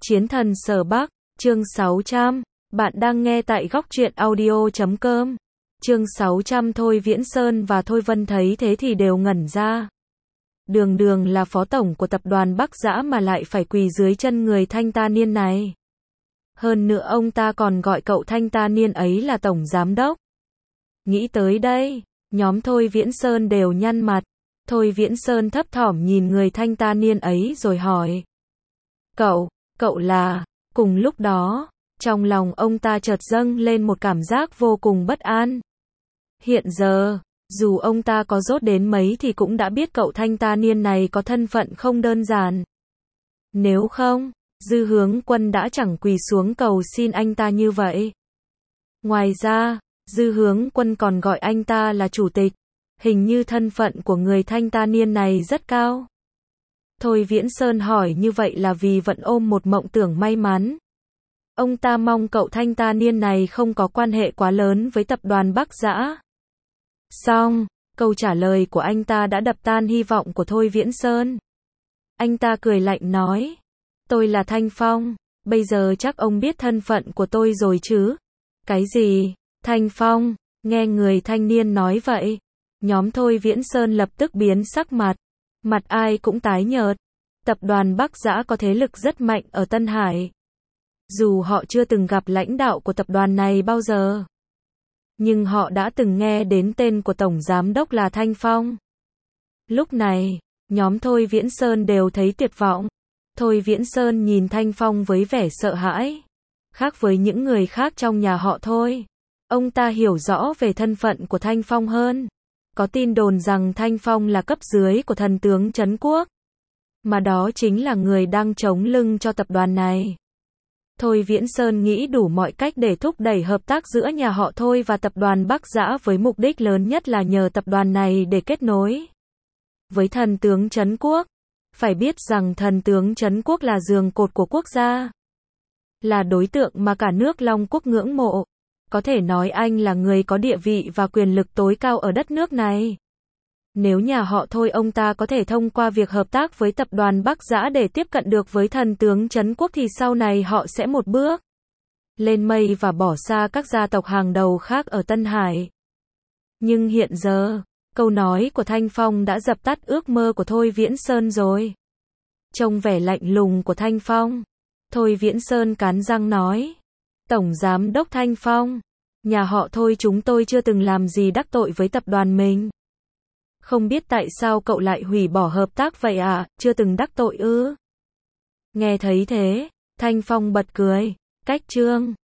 Chiến thần Sở Bắc, chương 600. Bạn đang nghe tại Góc Truyện Audio.com. Chương 600. Thôi Viễn Sơn và Thôi Vân thấy thế thì đều ngẩn ra. Đường đường là phó tổng của tập đoàn Bắc Dã mà lại phải quỳ dưới chân người thanh ta niên này. Hơn nữa ông ta còn gọi cậu thanh ta niên ấy là tổng giám đốc. Nghĩ tới đây, nhóm Thôi Viễn Sơn đều nhăn mặt. Thôi Viễn Sơn thấp thỏm nhìn người thanh ta niên ấy rồi hỏi. Cậu là... Cùng lúc đó, trong lòng ông ta chợt dâng lên một cảm giác vô cùng bất an. Hiện giờ, dù ông ta có dốt đến mấy thì cũng đã biết cậu thanh ta niên này có thân phận không đơn giản. Nếu không, Dư Hướng Quân đã chẳng quỳ xuống cầu xin anh ta như vậy. Ngoài ra, Dư Hướng Quân còn gọi anh ta là chủ tịch. Hình như thân phận của người thanh ta niên này rất cao. Thôi Viễn Sơn hỏi như vậy là vì vẫn ôm một mộng tưởng may mắn. Ông ta mong cậu thanh ta niên này không có quan hệ quá lớn với tập đoàn Bắc Dã. Xong, câu trả lời của anh ta đã đập tan hy vọng của Thôi Viễn Sơn. Anh ta cười lạnh nói. Tôi là Thanh Phong, bây giờ chắc ông biết thân phận của tôi rồi chứ? Cái gì? Thanh Phong? Nghe người thanh niên nói vậy, nhóm Thôi Viễn Sơn lập tức biến sắc mặt. Mặt ai cũng tái nhợt. Tập đoàn Bắc Dã có thế lực rất mạnh ở Tân Hải. Dù họ chưa từng gặp lãnh đạo của tập đoàn này bao giờ, nhưng họ đã từng nghe đến tên của tổng giám đốc là Thanh Phong. Lúc này, nhóm Thôi Viễn Sơn đều thấy tuyệt vọng. Thôi Viễn Sơn nhìn Thanh Phong với vẻ sợ hãi. Khác với những người khác trong nhà họ Thôi, ông ta hiểu rõ về thân phận của Thanh Phong hơn. Có tin đồn rằng Thanh Phong là cấp dưới của thần tướng Trấn Quốc, mà đó chính là người đang chống lưng cho tập đoàn này. Thôi Viễn Sơn nghĩ đủ mọi cách để thúc đẩy hợp tác giữa nhà họ Thôi và tập đoàn Bắc Dã với mục đích lớn nhất là nhờ tập đoàn này để kết nối với thần tướng Trấn Quốc. Phải biết rằng thần tướng Trấn Quốc là giường cột của quốc gia, là đối tượng mà cả nước Long Quốc ngưỡng mộ. Có thể nói anh là người có địa vị và quyền lực tối cao ở đất nước này. Nếu nhà họ Thôi ông ta có thể thông qua việc hợp tác với tập đoàn Bắc Dã để tiếp cận được với thần tướng Trấn Quốc thì sau này họ sẽ một bước lên mây và bỏ xa các gia tộc hàng đầu khác ở Tân Hải. Nhưng hiện giờ, câu nói của Thanh Phong đã dập tắt ước mơ của Thôi Viễn Sơn rồi. Trông vẻ lạnh lùng của Thanh Phong, Thôi Viễn Sơn cắn răng nói. Tổng giám đốc Thanh Phong, nhà họ Thôi chúng tôi chưa từng làm gì đắc tội với tập đoàn mình. Không biết tại sao cậu lại hủy bỏ hợp tác vậy à, chưa từng đắc tội ư? Nghe thấy thế, Thanh Phong bật cười. Cách trương,